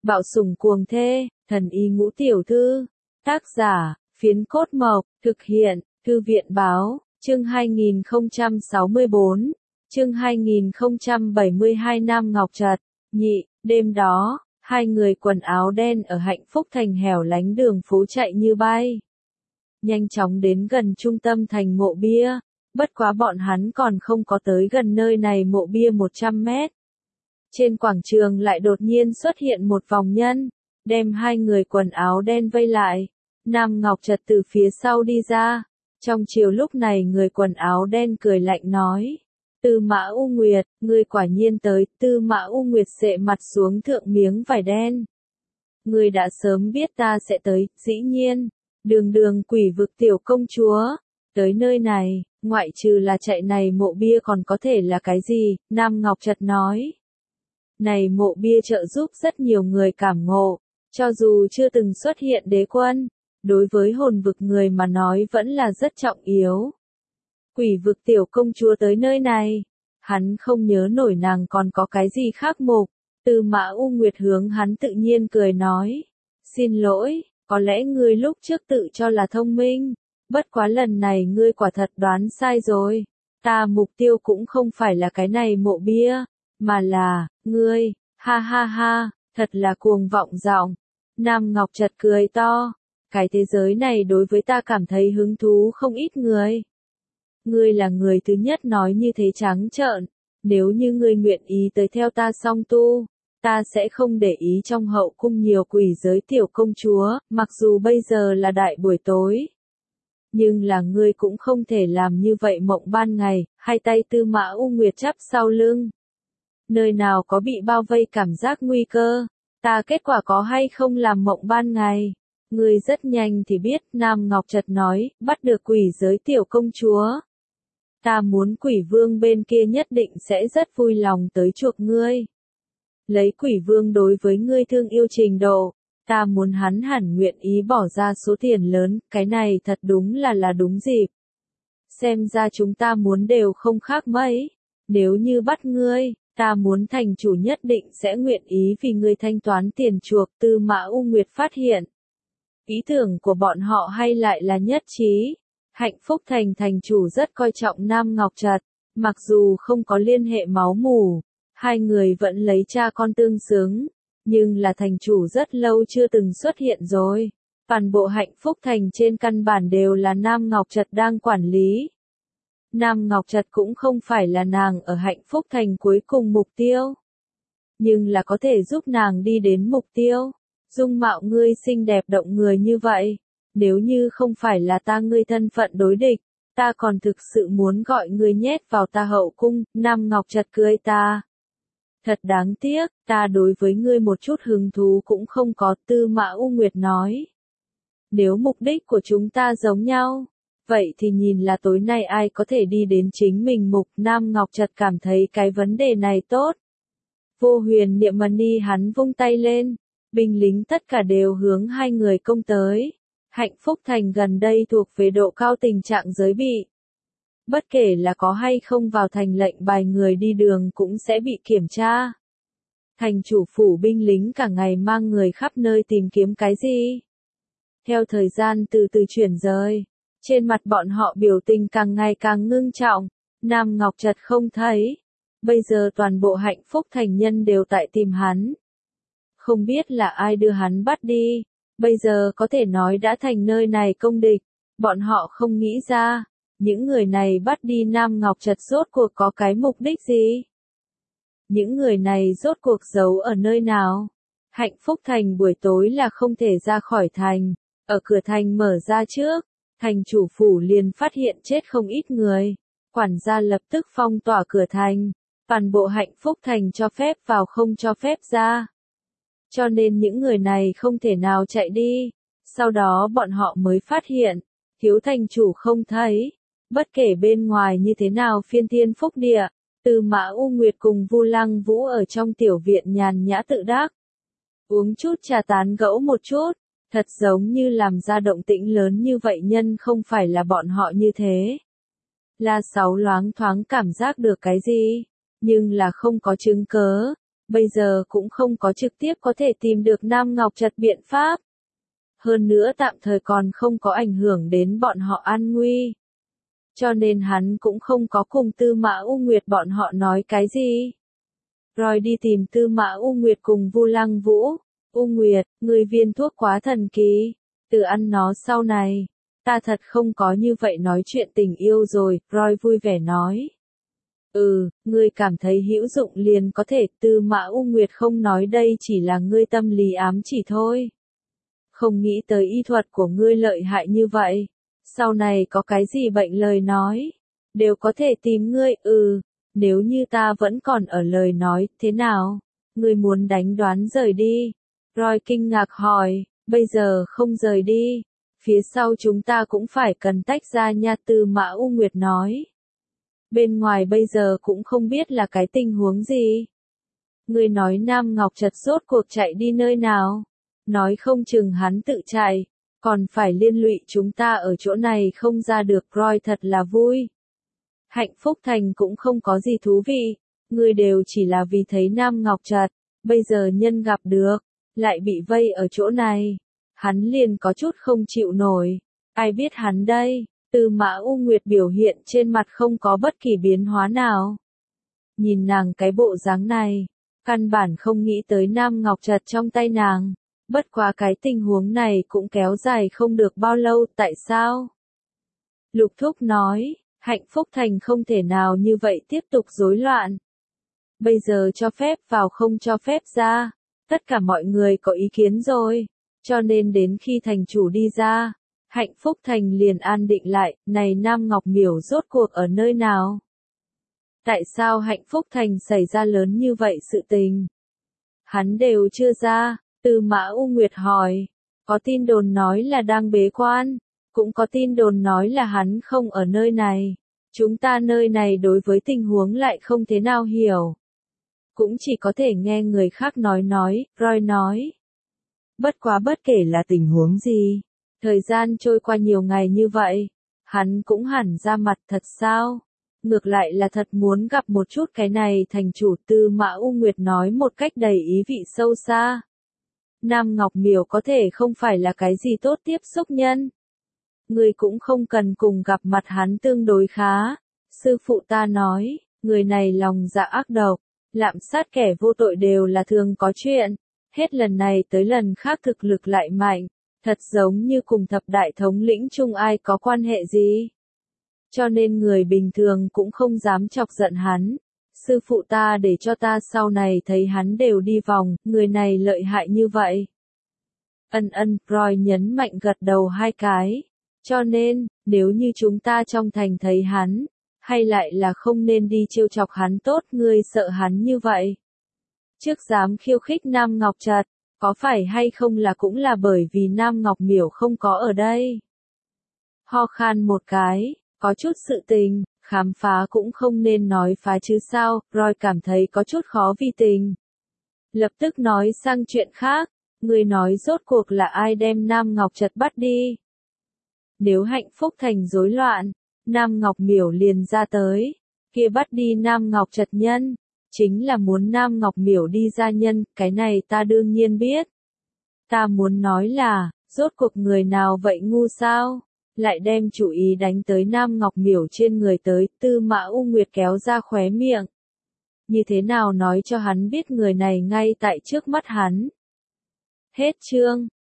Bạo sủng cuồng thê, thần y ngũ tiểu thư. Tác giả, Phiến Cốt Mộc, thực hiện, Thư viện báo, chương 2064, chương 2072 Nam Ngọc Trật, nhị, đêm đó, hai người quần áo đen ở Hạnh Phúc Thành hẻo lánh đường phố chạy như bay. Nhanh chóng đến gần trung tâm thành Mộ Bia, bất quá bọn hắn còn không có tới gần nơi này Mộ Bia 100 mét. Trên quảng trường lại đột nhiên xuất hiện một vòng nhân, đem hai người quần áo đen vây lại. Nam Ngọc Trật từ phía sau đi ra. Trong chiều lúc này người quần áo đen cười lạnh nói. Tư Mã U Nguyệt, ngươi quả nhiên tới. Tư Mã U Nguyệt xệ mặt xuống thượng miếng vải đen. Ngươi đã sớm biết ta sẽ tới, dĩ nhiên. Đường quỷ vực tiểu công chúa. Tới nơi này, ngoại trừ là chạy này Mộ Bia còn có thể là cái gì, Nam Ngọc Trật nói. Này Mộ Bia trợ giúp rất nhiều người cảm ngộ, cho dù chưa từng xuất hiện đế quân, đối với hồn vực người mà nói vẫn là rất trọng yếu. Quỷ vực tiểu công chúa tới nơi này, hắn không nhớ nổi nàng còn có cái gì khác mục. Tư Mã U Nguyệt hướng hắn tự nhiên cười nói, xin lỗi, có lẽ ngươi lúc trước tự cho là thông minh, bất quá lần này ngươi quả thật đoán sai rồi, ta mục tiêu cũng không phải là cái này Mộ Bia, mà là, ngươi, ha ha ha, thật là cuồng vọng giọng. Nam Ngọc Trật cười to, cái thế giới này đối với ta cảm thấy hứng thú không ít người. Ngươi là người thứ nhất nói như thế trắng trợn, nếu như ngươi nguyện ý tới theo ta song tu, ta sẽ không để ý trong hậu cung nhiều quỷ giới tiểu công chúa, mặc dù bây giờ là đại buổi tối. Nhưng là ngươi cũng không thể làm như vậy mộng ban ngày, hai tay Tư Mã U Nguyệt chắp sau lưng. Nơi nào có bị bao vây cảm giác nguy cơ, ta kết quả có hay không làm mộng ban ngày. Ngươi rất nhanh thì biết, Nam Ngọc Trật nói, bắt được quỷ giới tiểu công chúa. Ta muốn quỷ vương bên kia nhất định sẽ rất vui lòng tới chuộc ngươi. Lấy quỷ vương đối với ngươi thương yêu trình độ, ta muốn hắn hẳn nguyện ý bỏ ra số tiền lớn, cái này thật đúng là đúng dịp. Xem ra chúng ta muốn đều không khác mấy, nếu như bắt ngươi, ta muốn thành chủ nhất định sẽ nguyện ý vì ngươi thanh toán tiền chuộc. Tư Mã U Nguyệt phát hiện. Ý tưởng của bọn họ hay lại là nhất trí. Hạnh Phúc Thành thành chủ rất coi trọng Nam Ngọc Trật, mặc dù không có liên hệ máu mủ, hai người vẫn lấy cha con tương xứng, nhưng là thành chủ rất lâu chưa từng xuất hiện rồi. Toàn bộ Hạnh Phúc Thành trên căn bản đều là Nam Ngọc Trật đang quản lý. Nam Ngọc Trật cũng không phải là nàng ở Hạnh Phúc Thành cuối cùng mục tiêu, nhưng là có thể giúp nàng đi đến mục tiêu. Dung mạo ngươi xinh đẹp động người như vậy, nếu như không phải là ta ngươi thân phận đối địch, ta còn thực sự muốn gọi ngươi nhét vào ta hậu cung. Nam Ngọc Trật cười ta. Thật đáng tiếc, ta đối với ngươi một chút hứng thú cũng không có. Tư Mã U Nguyệt nói. Nếu mục đích của chúng ta giống nhau, vậy thì nhìn là tối nay ai có thể đi đến chính mình mục. Nam Ngọc Trật cảm thấy cái vấn đề này tốt. Vô Huyền Niệm Mani hắn vung tay lên, binh lính tất cả đều hướng hai người công tới. Hạnh Phúc Thành gần đây thuộc về độ cao tình trạng giới bị. Bất kể là có hay không vào thành lệnh bài người đi đường cũng sẽ bị kiểm tra. Thành chủ phủ binh lính cả ngày mang người khắp nơi tìm kiếm cái gì. Theo thời gian từ từ chuyển rời, trên mặt bọn họ biểu tình càng ngày càng ngưng trọng. Nam Ngọc Trật không thấy. Bây giờ toàn bộ Hạnh Phúc Thành nhân đều tại tìm hắn. Không biết là ai đưa hắn bắt đi. Bây giờ có thể nói đã thành nơi này công địch. Bọn họ không nghĩ ra, những người này bắt đi Nam Ngọc Trật rốt cuộc có cái mục đích gì? Những người này rốt cuộc giấu ở nơi nào? Hạnh Phúc Thành buổi tối là không thể ra khỏi thành. Ở cửa thành mở ra trước, thành chủ phủ liền phát hiện chết không ít người. Quản gia lập tức phong tỏa cửa thành. Toàn bộ Hạnh Phúc Thành cho phép vào không cho phép ra. Cho nên những người này không thể nào chạy đi. Sau đó bọn họ mới phát hiện, thiếu thành chủ không thấy. Bất kể bên ngoài như thế nào phiên thiên phúc địa, Tư Mã U Nguyệt cùng Vu Lăng Vũ ở trong tiểu viện nhàn nhã tự đắc. Uống chút trà tán gẫu một chút, thật giống như làm ra động tĩnh lớn như vậy nhân không phải là bọn họ như thế. La Sáu loáng thoáng cảm giác được cái gì, nhưng là không có chứng cớ. bây giờ cũng không có trực tiếp có thể tìm được Nam Ngọc Trật biện pháp. Hơn nữa tạm thời còn không có ảnh hưởng đến bọn họ an nguy. Cho nên hắn cũng không có cùng Tư Mã U Nguyệt bọn họ nói cái gì. Rồi đi tìm Tư Mã U Nguyệt cùng Vu Lăng Vũ. U Nguyệt, người viên thuốc quá thần kỳ. Từ ăn nó sau này, ta thật không có như vậy nói chuyện tình yêu rồi, Roy vui vẻ nói. Ngươi cảm thấy hữu dụng liền có thể, Tư Mã U Nguyệt không nói đây chỉ là ngươi tâm lý ám chỉ thôi. Không nghĩ tới y thuật của ngươi lợi hại như vậy. Sau này có cái gì bệnh lời nói, đều có thể tìm ngươi, nếu như ta vẫn còn ở lời nói, thế nào? Ngươi muốn đánh đoán rời đi. Roy kinh ngạc hỏi, bây giờ không rời đi. Phía sau chúng ta cũng phải cần tách ra nha, Tư Mã U Nguyệt nói. Bên ngoài bây giờ cũng không biết là cái tình huống gì. Ngươi nói Nam Ngọc Trật rốt cuộc chạy đi nơi nào? Nói không chừng hắn tự chạy, còn phải liên lụy chúng ta ở chỗ này không ra được, Roy thật là vui. Hạnh Phúc Thành cũng không có gì thú vị, ngươi đều chỉ là vì thấy Nam Ngọc Trật, bây giờ nhân gặp được, lại bị vây ở chỗ này. Hắn liền có chút không chịu nổi, ai biết hắn đây, Tư Mã U Nguyệt biểu hiện trên mặt không có bất kỳ biến hóa nào. Nhìn nàng cái bộ dáng này, căn bản không nghĩ tới Nam Ngọc Trật trong tay nàng. Bất quá cái tình huống này cũng kéo dài không được bao lâu, tại sao? Lục Thúc nói, Hạnh Phúc Thành không thể nào như vậy tiếp tục rối loạn. Bây giờ cho phép vào không cho phép ra, tất cả mọi người có ý kiến rồi, cho nên đến khi thành chủ đi ra, Hạnh Phúc Thành liền an định lại, này Nam Ngọc Miểu rốt cuộc ở nơi nào? Tại sao Hạnh Phúc Thành xảy ra lớn như vậy sự tình? Hắn đều chưa ra. Tư Mã U Nguyệt hỏi, có tin đồn nói là đang bế quan, cũng có tin đồn nói là hắn không ở nơi này. Chúng ta nơi này đối với tình huống lại không thế nào hiểu. Cũng chỉ có thể nghe người khác nói, Roy nói. Bất quá bất kể là tình huống gì, thời gian trôi qua nhiều ngày như vậy, hắn cũng hẳn ra mặt thật sao? Ngược lại là thật muốn gặp một chút cái này thành chủ, Tư Mã U Nguyệt nói một cách đầy ý vị sâu xa. Nam Ngọc Miểu có thể không phải là cái gì tốt tiếp xúc nhân. Người cũng không cần cùng gặp mặt hắn tương đối khá. Sư phụ ta nói, người này lòng dạ ác độc, lạm sát kẻ vô tội đều là thường có chuyện. Hết lần này tới lần khác thực lực lại mạnh, thật giống như cùng thập đại thống lĩnh chung ai có quan hệ gì. Cho nên người bình thường cũng không dám chọc giận hắn. Sư phụ ta để cho ta sau này thấy hắn đều đi vòng, người này lợi hại như vậy. Roy nhấn mạnh gật đầu hai cái. Cho nên, nếu như chúng ta trong thành thấy hắn, hay lại là không nên đi trêu chọc hắn tốt, ngươi sợ hắn như vậy. Trước dám khiêu khích Nam Ngọc Trật, có phải hay không là cũng là bởi vì Nam Ngọc Miểu không có ở đây. Ho khan một cái, có chút sự tình. Khám phá cũng không nên nói phá chứ sao, Roy cảm thấy có chút khó vì tình. Lập tức nói sang chuyện khác, người nói rốt cuộc là ai đem Nam Ngọc Trật bắt đi. Nếu Hạnh Phúc Thành rối loạn, Nam Ngọc Miểu liền ra tới, kia bắt đi Nam Ngọc Trật nhân, chính là muốn Nam Ngọc Miểu đi ra nhân, cái này ta đương nhiên biết. Ta muốn nói là, rốt cuộc người nào vậy ngu sao? Lại đem chủ ý đánh tới Nam Ngọc Miểu trên người tới, Tư Mã U Nguyệt kéo ra khóe miệng. Như thế nào nói cho hắn biết người này ngay tại trước mắt hắn. Hết chương.